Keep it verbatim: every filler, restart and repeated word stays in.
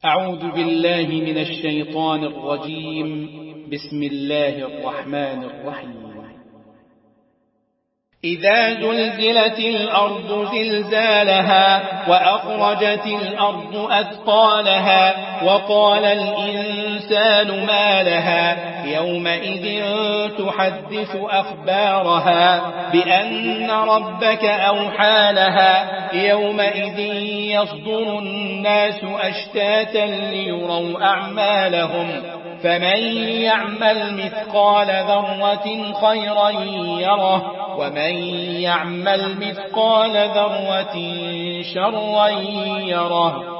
أعوذ بالله من الشيطان الرجيم. بسم الله الرحمن الرحيم. إذا زلزلت الأرض زلزالها وأخرجت الأرض أثقالها وقال الإنسان ما لها يومئذ تحدث أخبارها بأن ربك أوحى لها يومئذ يصدر الناس أشتاتا ليروا أعمالهم فمن يعمل مثقال ذرة خيرا يره ومن يعمل مثقال ذرة شرا يره.